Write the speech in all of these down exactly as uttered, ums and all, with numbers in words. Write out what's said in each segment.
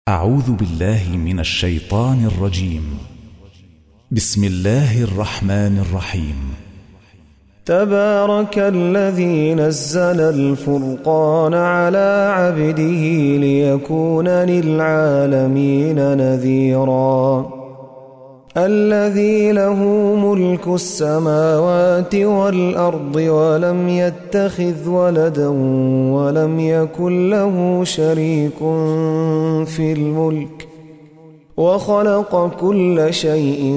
أعوذ بالله من الشيطان الرجيم. بسم الله الرحمن الرحيم. تبارك الذي نزل الفرقان على عبده ليكون للعالمين نذيرا الذي له ملك السماوات والأرض ولم يتخذ ولدا ولم يكن له شريك في الملك وخلق كل شيء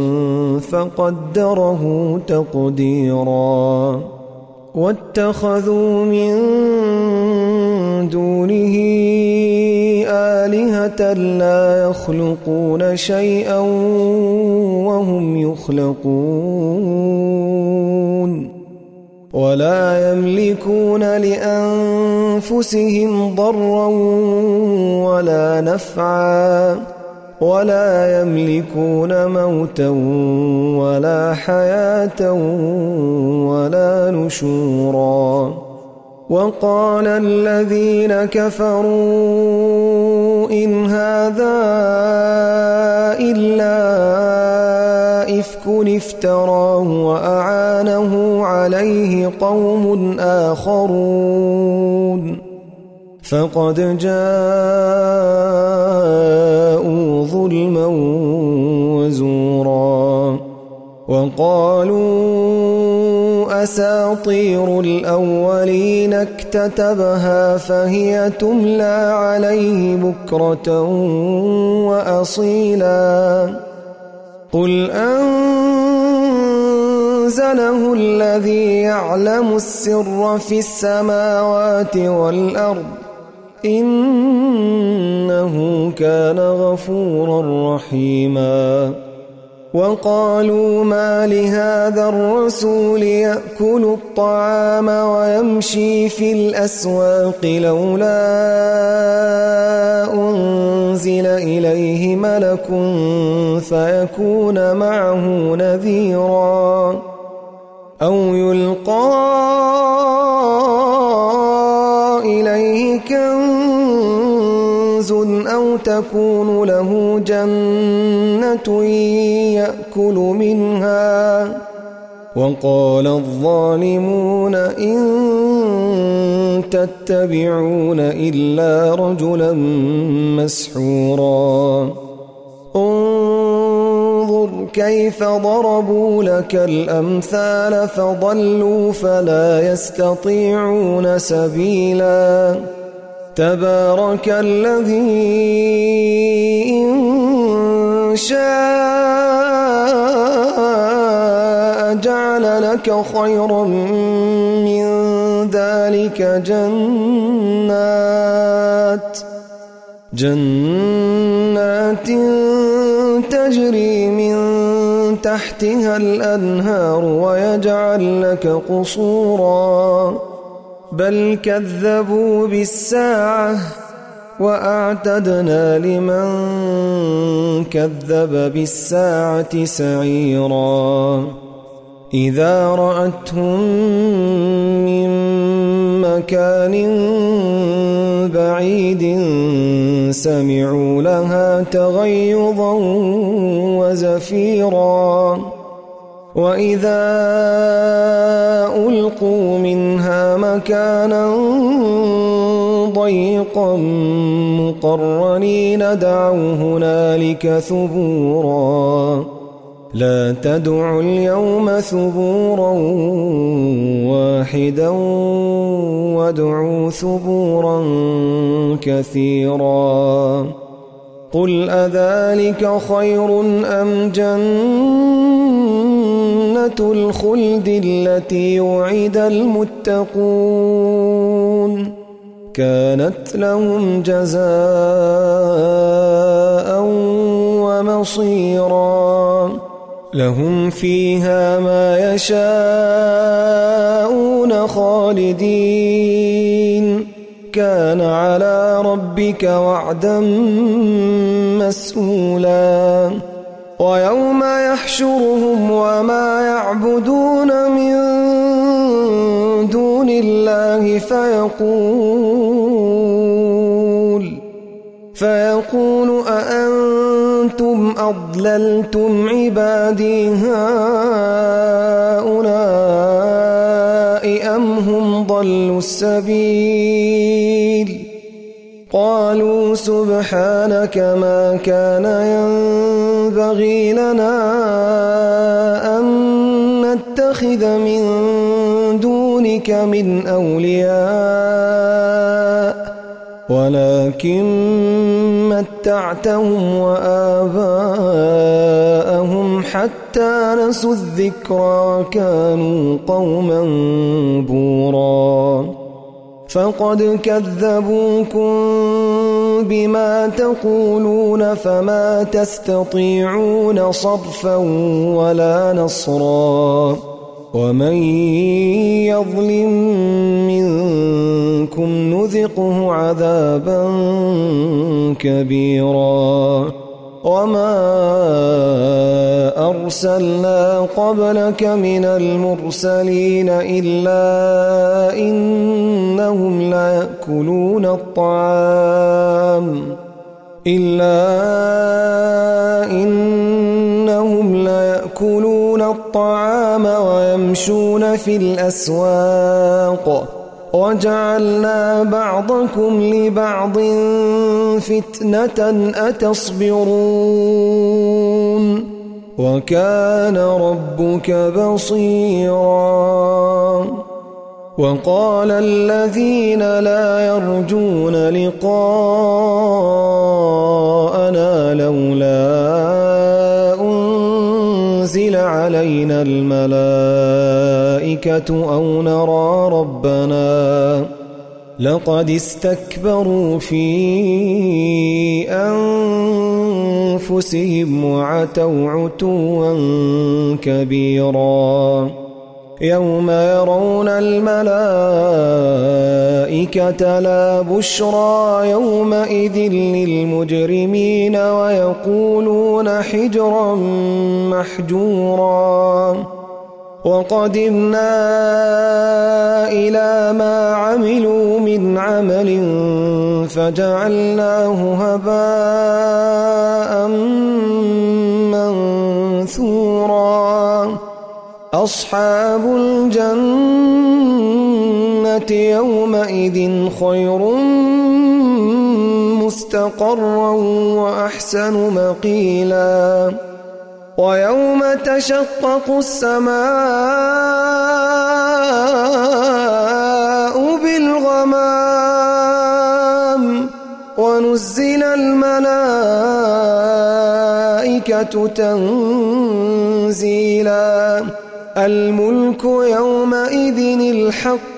فقدره تقديرا واتخذوا من دونه آلهة لا يخلقون شيئا وهم يخلقون ولا يملكون لأنفسهم ضرا ولا نفعا ولا يملكون موتا ولا حياة ولا نشورا وقال الذين كفروا إن هذا إلا إفك افتراه وأعانه عليه قوم آخرون فقد جاءوا ظلما وزورا وقالوا أساطير الأولين اكتتبها فهي تملى عليه بكرة وأصيلا قل أنزله الذي يعلم السر في السماوات والأرض إنه كان غفورا رحيما وقالوا ما لهذا الرسول يأكل الطعام ويمشي في الأسواق لولا أنزل إليه ملك فيكون معه نذيرا أو يلقى إليه كنز أو تكون له جنة يأكل منها وقال الظالمون إن تتبعون إلا رجلا مسحورا انظر كيف ضربوا لك الأمثال فضلوا فلا يستطيعون سبيلا تبارك الذي إن شاء جعل لك خيرا من ذلك جنات جنات تجري من تحتها الأنهار ويجعل لك قصورا بل كذبوا بالساعة وأعتدنا لمن كذب بالساعة سعيرا إذا رأتهم من مكان بعيد سمعوا لها تغيظا وزفيرا وإذا ألقوا منها مكانا ضيقا مقرنين دعوا هنالك ثبورا لا تدعوا اليوم ثبورا واحدا وادعوا ثبورا كثيرا قل أذلك خير أم جنة الخلد التي وعد المتقون كانت لهم جزاء ومصيرا لهم فيها ما يشاءون خالدين كان على ربك وعدا مسئولا ويوم يحشرهم وما يعبدون من دون الله فيقول فيقول أأنتم أضللتم عبادي هؤلاء أم هم ضلوا السبيل قالوا سبحانك ما كان ينبغي لنا أن نتخذ من دونك من أولياء ولكن متعتهم وآباءهم حتى نسوا الذكر وكانوا قوما بورا فقد كذبوكم بما تقولون فما تستطيعون صرفا ولا نصرا ومن يظلم منكم نذقه عذابا كبيرا وما أرسلنا قبلك من المرسلين إلا إنهم ليأكلون الطعام إلا إنهم ليأكلون الطعام ويمشون في الأسواق وجعلنا بعضكم لبعض فتنة أتصبرون وكان ربك بصيرا وقال الذين لا يرجون لقاءنا لولا أنزل علينا الملائكة أو نرى ربنا لقد استكبروا في أنفسهم وعتوا عتوا كبيرا يوم يرون الملائكة لا بشرى يومئذ للمجرمين ويقولون حجرا محجورا وقدمنا إلى ما عملوا من عمل فجعلناه هباء منثورا أصحاب الجنة يومئذ خير مستقرا وأحسن مقيلا ويوم تشقق السماء بالغمام ونزل الملائكة تنزيلا الملك يومئذ الحق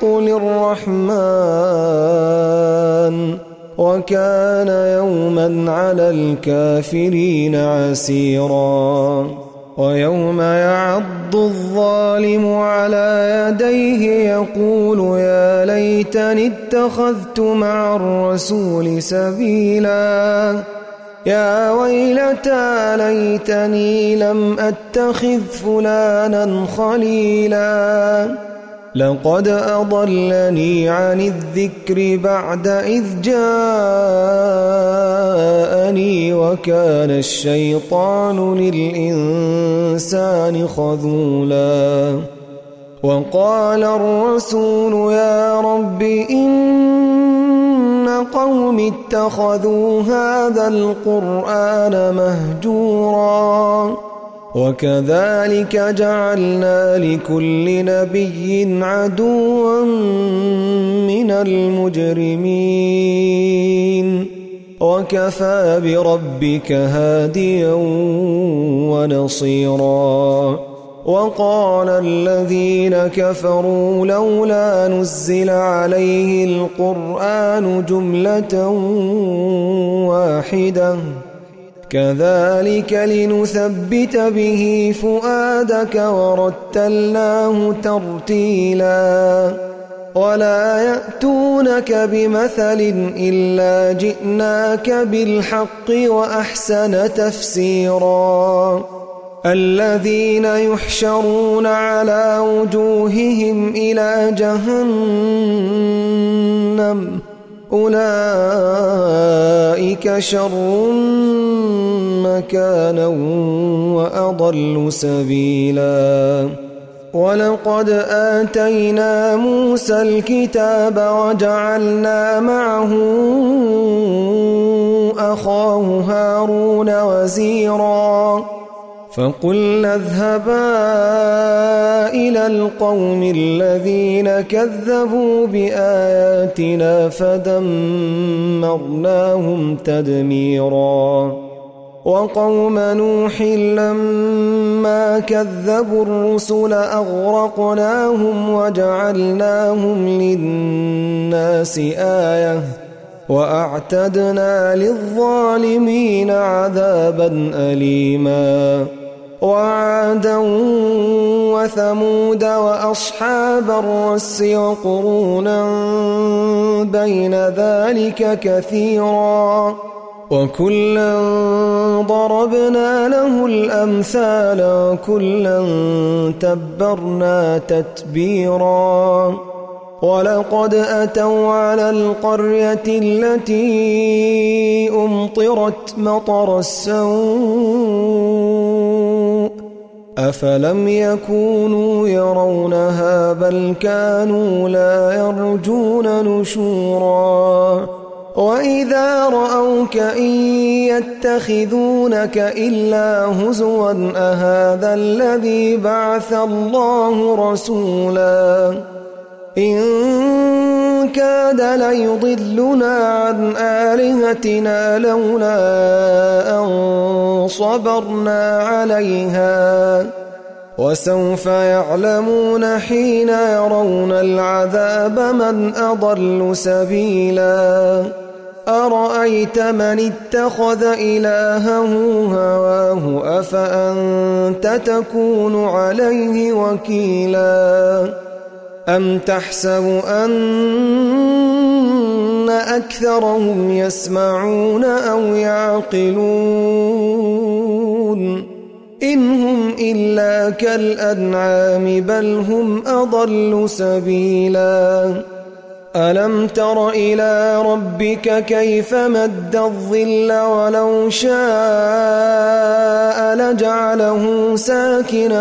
للرحمن وكان يوما على الكافرين عسيرا ويوم يعض الظالم على يديه يقول يا ليتني اتخذت مع الرسول سبيلا يا ويلتى ليتني لم أتخذ فلانا خليلا لقد أضلني عن الذكر بعد إذ جاءني وكان الشيطان للإنسان خذولا وقال الرسول يا رب إن قوم اتخذوا هذا القرآن مهجورا وكذلك جعلنا لكل نبي عدوا من المجرمين وكفى بربك هاديا ونصيرا وقال الذين كفروا لولا نزل عليه القرآن جملة واحدة كذلك لنثبت به فؤادك ورتلناه ترتيلا ولا يأتونك بمثل إلا جئناك بالحق وأحسن تفسيرا الذين يحشرون على وجوههم إلى جهنم أولئك شر مكانا وأضل سبيلا ولقد آتينا موسى الكتاب وجعلنا معه أخاه هارون وزيرا فقلنا اذهبا إلى القوم الذين كذبوا بآياتنا فدمرناهم تدميرا وقوم نوح لما كذبوا الرسل أغرقناهم وجعلناهم للناس آية وأعتدنا للظالمين عذابا أليما وعادا وثمود وأصحاب الرس وقرونا بين ذلك كثيرا وكلا ضربنا له الأمثال وكلا تبرنا تتبيرا ولقد أتوا على القرية التي أمطرت مطر السوء أفلم يكونوا يرونها بل كانوا لا يرجون نشورا وإذا رأوك إن يتخذونك إلا هزوا أهذا الذي بعث الله رسولا إن كاد ليضلنا عن آلهتنا لولا أن صبرنا عليها وسوف يعلمون حين يرون العذاب من أضل سبيلا أرأيت من اتخذ إلهه هواه أفأنت تكون عليه وكيلا أم تحسب أن أكثرهم يسمعون أو يعقلون إن هم إلا كالأنعام بل هم أضل سبيلا ألم تر إلى ربك كيف مد الظل ولو شاء لجعله ساكنا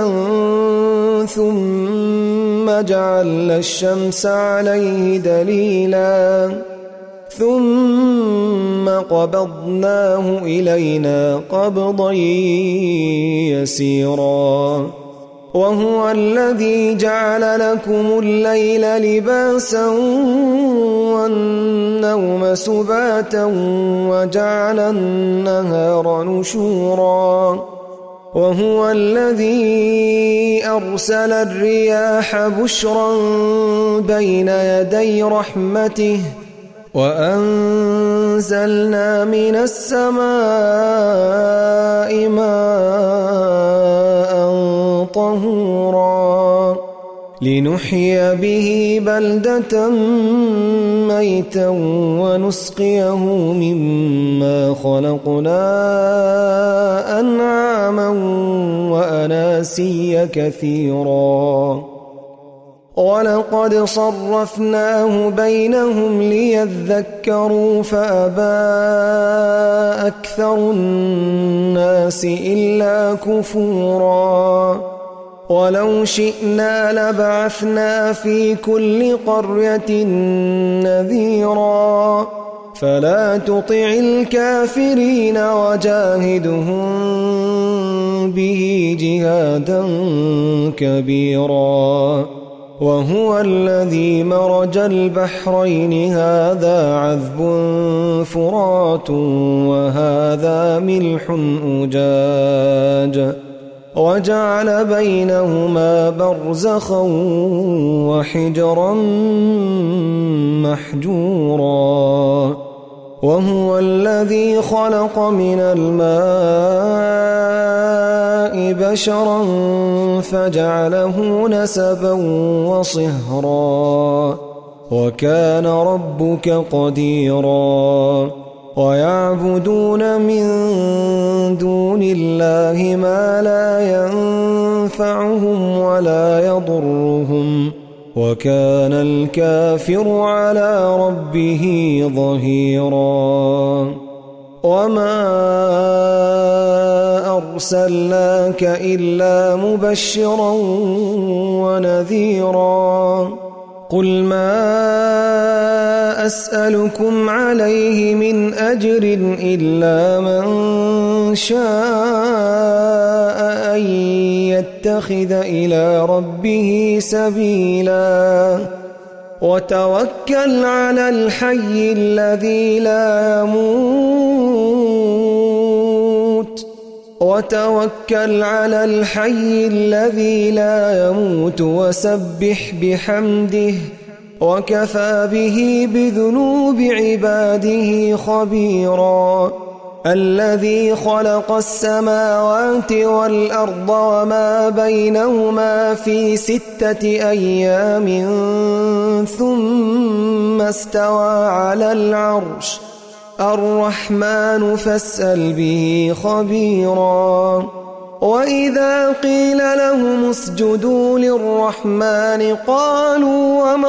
ثم جعل الشمس عليه دليلا ثم قبضناه إلينا قبضا يسيرا وهو الذي جعل لكم الليل لباسا والنوم سباتا وجعل النهار نشورا وهو الذي أرسل الرياح بشرا بين يدي رحمته وأنزلنا من السماء ماء طهورا لنحيي به بلدة ميتا ونسقيه مما خلقنا أنعاما وأناسيا كثيرا ولقد صرفناه بينهم ليذكروا فأبى أكثر الناس إلا كفورا ولو شئنا لبعثنا في كل قرية نذيرا فلا تطع الكافرين وجاهدهم به جهادا كبيرا وهو الذي مرج البحرين هذا عذب فرات وهذا ملح أجاج وجعل بينهما برزخا وحجرا محجورا وهو الذي خلق من الماء بشرا فجعله نسبا وصهرا وكان ربك قديرا ويعبدون من دون الله ما لا ينفعهم ولا يضرهم وكان الكافر على ربه ظهيرا وما أرسلناك إلا مبشرا ونذيرا قل ما أسألكم عليه من أجر إلا من شاء أن يتخذ إلى ربه سبيلا وتوكل على الحي الذي لا يموت وتوكل على الحي الذي لا يموت وسبح بحمده وكفى به بذنوب عباده خبيرا الذي خلق السماوات والأرض وما بينهما في ستة أيام ثم استوى على العرش الرحمن فاسأل به خبيرا وإذا قيل لهم اسجدوا للرحمن قالوا وما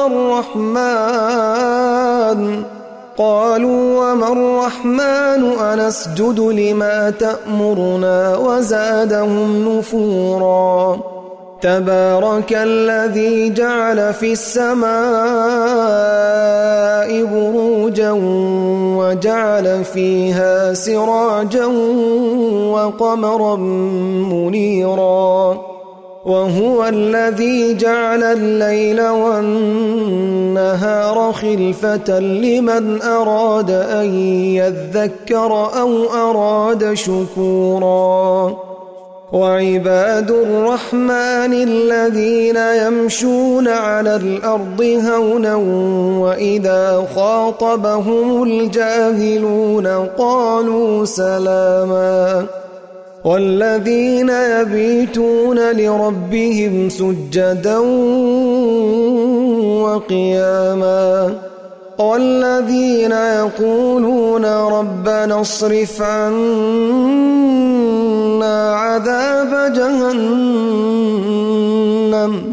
الرحمن قالوا وما الرحمن أنسجد لما تأمرنا وزادهم نفورا تبارك الذي جعل في السماء بروجا وجعل فيها سراجا وقمرا منيرا وهو الذي جعل الليل والنهار خلفة لمن أراد أن يذكر أو أراد شكورا وعباد الرحمن الذين يمشون على الأرض هونا وإذا خاطبهم الجاهلون قالوا سلاما والذين يبيتون لربهم سجدا وقياما والذين يقولون ربنا اصرف عنا عذاب جهنم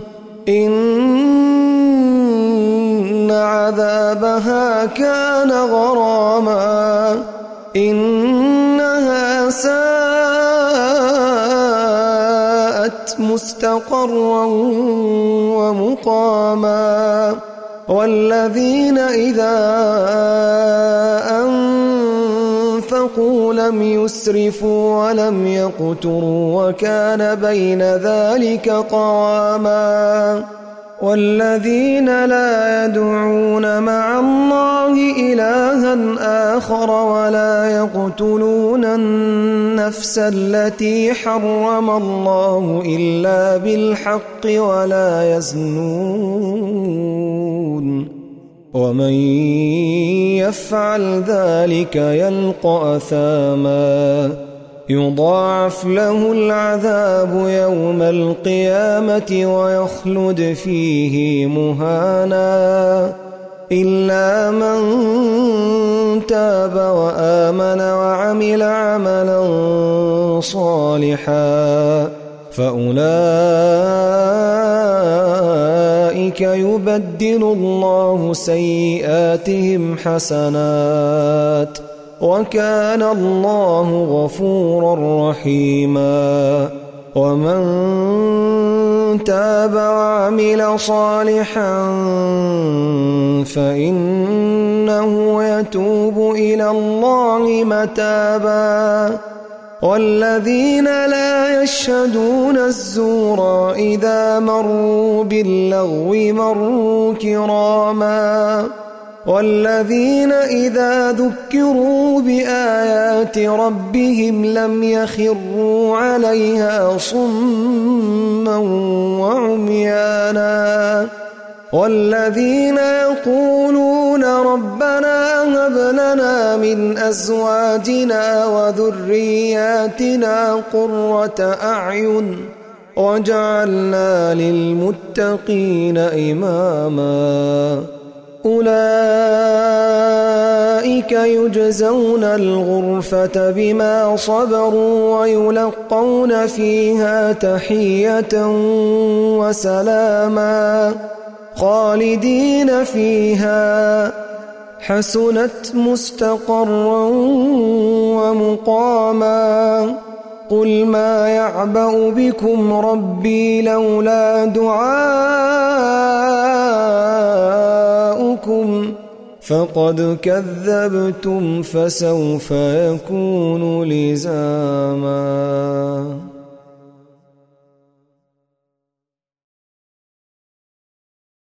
إن عذابها كان غراما إنها ساءت مستقرا ومقاما والذين إذا أنفقوا لم يسرفوا ولم يقتروا وكان بين ذلك قواما والذين لا يدعون مع الله إلها آخر ولا يقتلون النفس التي حرم الله إلا بالحق ولا يزنون ومن يفعل ذلك يلقى أثاما يضاعف له العذاب يوم القيامة ويخلد فيه مهانا إلا من تاب وآمن وعمل عملا صالحا فأولئك يبدل الله سيئاتهم حسنات وكان الله غفورا رحيما ومن تاب وعمل صالحا فإنه يتوب إلى الله متابا والذين لا يشهدون الزور إذا مروا باللغو مروا كراما والذين إذا ذكروا بآيات ربهم لم يخروا عليها صما وعميانا والذين يقولون ربنا هب لنا من أزواجنا وذرياتنا قرة أعين واجعلنا للمتقين إماما أولئك يجزون الغرفة بما صبروا ويلقون فيها تحية وسلاما خالدين فيها حسنت مستقرا ومقاما قل ما يعبأ بكم ربي لولا دعاؤكم فقد كذبتم فسوف يكون لزاما.